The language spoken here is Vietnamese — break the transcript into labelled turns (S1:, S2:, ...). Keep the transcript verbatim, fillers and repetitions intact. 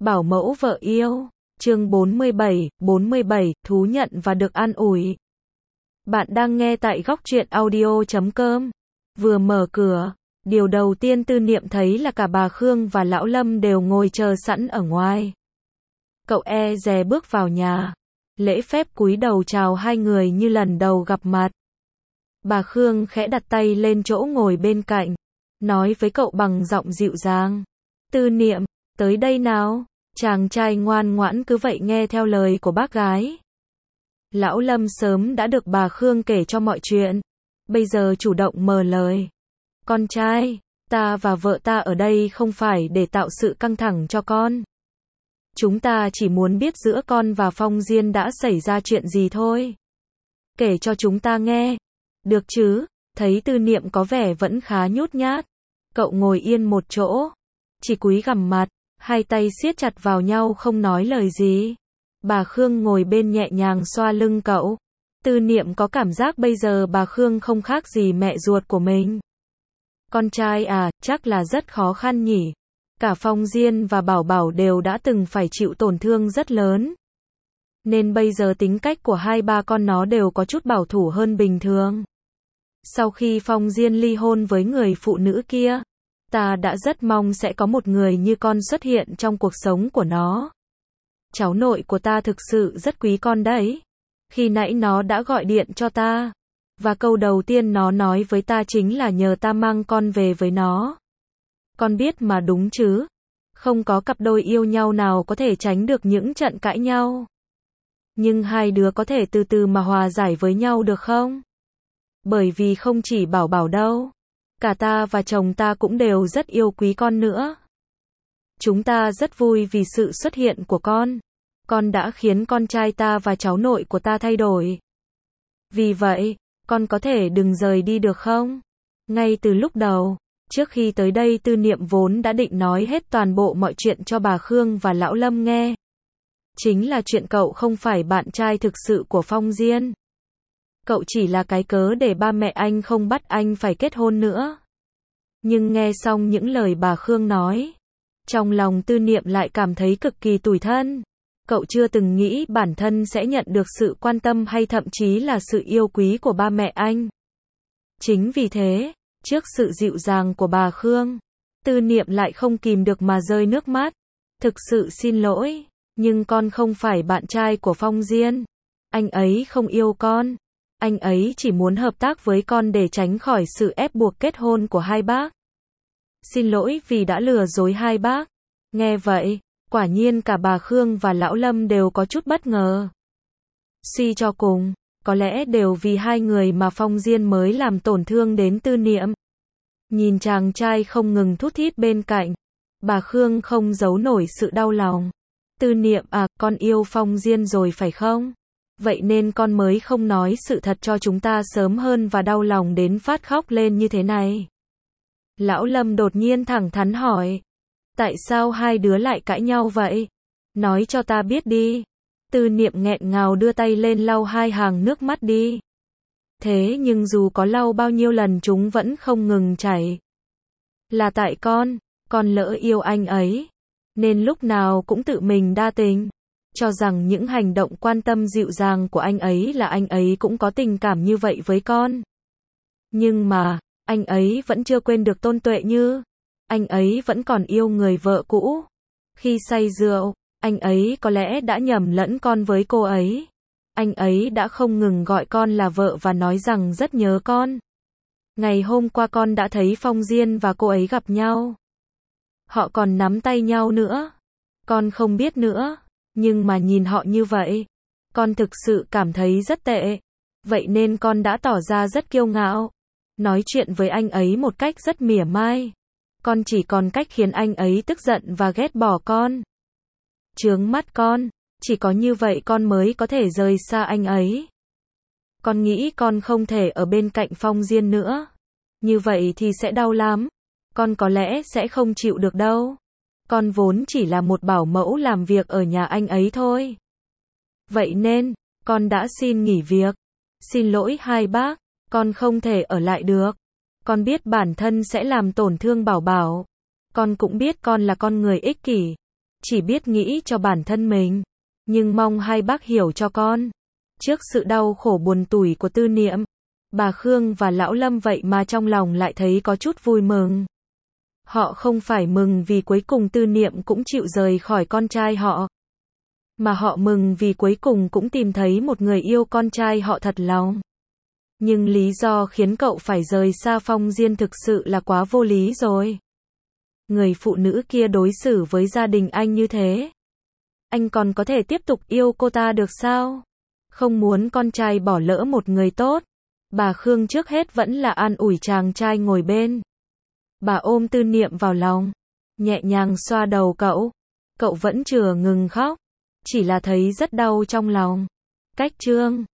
S1: Bảo mẫu vợ yêu. Chương bốn mươi bảy, bốn mươi bảy, thú nhận và được an ủi. Bạn đang nghe tại góc truyện audio chấm com. Vừa mở cửa, điều đầu tiên Tư Niệm thấy là cả bà Khương và lão Lâm đều ngồi chờ sẵn ở ngoài. Cậu e dè bước vào nhà, lễ phép cúi đầu chào hai người như lần đầu gặp mặt. Bà Khương khẽ đặt tay lên chỗ ngồi bên cạnh, nói với cậu bằng giọng dịu dàng. Tư Niệm, tới đây nào. Chàng trai ngoan ngoãn cứ vậy nghe theo lời của bác gái. Lão Lâm sớm đã được bà Khương kể cho mọi chuyện, bây giờ chủ động mở lời. Con trai, ta và vợ ta ở đây không phải để tạo sự căng thẳng cho con. Chúng ta chỉ muốn biết giữa con và Phong Diên đã xảy ra chuyện gì thôi. Kể cho chúng ta nghe. Được chứ? Thấy Tư Niệm có vẻ vẫn khá nhút nhát. Cậu ngồi yên một chỗ, chỉ cúi gằm mặt, hai tay siết chặt vào nhau không nói lời gì. Bà Khương ngồi bên nhẹ nhàng xoa lưng cậu. Tư Niệm có cảm giác bây giờ bà Khương không khác gì mẹ ruột của mình. Con trai à, chắc là rất khó khăn nhỉ. Cả Phong Diên và Bảo Bảo đều đã từng phải chịu tổn thương rất lớn. Nên bây giờ tính cách của hai ba con nó đều có chút bảo thủ hơn bình thường. Sau khi Phong Diên ly hôn với người phụ nữ kia, ta đã rất mong sẽ có một người như con xuất hiện trong cuộc sống của nó. Cháu nội của ta thực sự rất quý con đấy. Khi nãy nó đã gọi điện cho ta, và câu đầu tiên nó nói với ta chính là nhờ ta mang con về với nó. Con biết mà đúng chứ? Không có cặp đôi yêu nhau nào có thể tránh được những trận cãi nhau. Nhưng hai đứa có thể từ từ mà hòa giải với nhau được không? Bởi vì không chỉ Bảo Bảo đâu, cả ta và chồng ta cũng đều rất yêu quý con nữa. Chúng ta rất vui vì sự xuất hiện của con. Con đã khiến con trai ta và cháu nội của ta thay đổi. Vì vậy, con có thể đừng rời đi được không? Ngay từ lúc đầu, trước khi tới đây Tư Niệm vốn đã định nói hết toàn bộ mọi chuyện cho bà Khương và lão Lâm nghe. Chính là chuyện cậu không phải bạn trai thực sự của Phong Diên. Cậu chỉ là cái cớ để ba mẹ anh không bắt anh phải kết hôn nữa. Nhưng nghe xong những lời bà Khương nói, trong lòng Tư Niệm lại cảm thấy cực kỳ tủi thân. Cậu chưa từng nghĩ bản thân sẽ nhận được sự quan tâm hay thậm chí là sự yêu quý của ba mẹ anh. Chính vì thế, trước sự dịu dàng của bà Khương, Tư Niệm lại không kìm được mà rơi nước mắt. Thực sự xin lỗi, nhưng con không phải bạn trai của Phong Diên. Anh ấy không yêu con. Anh ấy chỉ muốn hợp tác với con để tránh khỏi sự ép buộc kết hôn của hai bác. Xin lỗi vì đã lừa dối hai bác. Nghe vậy, quả nhiên cả bà Khương và lão Lâm đều có chút bất ngờ. Suy cho cùng, có lẽ đều vì hai người mà Phong Diên mới làm tổn thương đến Tư Niệm. Nhìn chàng trai không ngừng thút thít bên cạnh, bà Khương không giấu nổi sự đau lòng. Tư Niệm à, con yêu Phong Diên rồi phải không? Vậy nên con mới không nói sự thật cho chúng ta sớm hơn và đau lòng đến phát khóc lên như thế này. Lão Lâm đột nhiên thẳng thắn hỏi. Tại sao hai đứa lại cãi nhau vậy? Nói cho ta biết đi. Tư Niệm nghẹn ngào đưa tay lên lau hai hàng nước mắt đi. Thế nhưng dù có lau bao nhiêu lần chúng vẫn không ngừng chảy. Là tại con, con lỡ yêu anh ấy. Nên lúc nào cũng tự mình đa tình. Cho rằng những hành động quan tâm dịu dàng của anh ấy là anh ấy cũng có tình cảm như vậy với con. Nhưng mà, anh ấy vẫn chưa quên được Tôn Tuệ Như. Anh ấy vẫn còn yêu người vợ cũ. Khi say rượu, anh ấy có lẽ đã nhầm lẫn con với cô ấy. Anh ấy đã không ngừng gọi con là vợ và nói rằng rất nhớ con. Ngày hôm qua con đã thấy Phong Diên và cô ấy gặp nhau. Họ còn nắm tay nhau nữa. Con không biết nữa. Nhưng mà nhìn họ như vậy, con thực sự cảm thấy rất tệ. Vậy nên con đã tỏ ra rất kiêu ngạo. Nói chuyện với anh ấy một cách rất mỉa mai. Con chỉ còn cách khiến anh ấy tức giận và ghét bỏ con. Chướng mắt con, chỉ có như vậy con mới có thể rời xa anh ấy. Con nghĩ con không thể ở bên cạnh Phong Diên nữa. Như vậy thì sẽ đau lắm. Con có lẽ sẽ không chịu được đâu. Con vốn chỉ là một bảo mẫu làm việc ở nhà anh ấy thôi. Vậy nên, con đã xin nghỉ việc. Xin lỗi hai bác, con không thể ở lại được. Con biết bản thân sẽ làm tổn thương Bảo Bảo. Con cũng biết con là con người ích kỷ. chỉ biết nghĩ cho bản thân mình. Nhưng mong hai bác hiểu cho con. Trước sự đau khổ buồn tủi của Tư Niệm, bà Khương và Lão Lâm vậy mà trong lòng lại thấy có chút vui mừng. Họ không phải mừng vì cuối cùng Tư Niệm cũng chịu rời khỏi con trai họ, mà họ mừng vì cuối cùng cũng tìm thấy một người yêu con trai họ thật lòng. Nhưng lý do khiến cậu phải rời xa Phong Diên thực sự là quá vô lý rồi. Người phụ nữ kia đối xử với gia đình anh như thế, anh còn có thể tiếp tục yêu cô ta được sao? Không muốn con trai bỏ lỡ một người tốt. Bà Khương trước hết vẫn là an ủi chàng trai ngồi bên. Bà ôm Tư Niệm vào lòng, nhẹ nhàng xoa đầu cậu. Cậu vẫn chưa ngừng khóc, chỉ là thấy rất đau trong lòng. Cách chương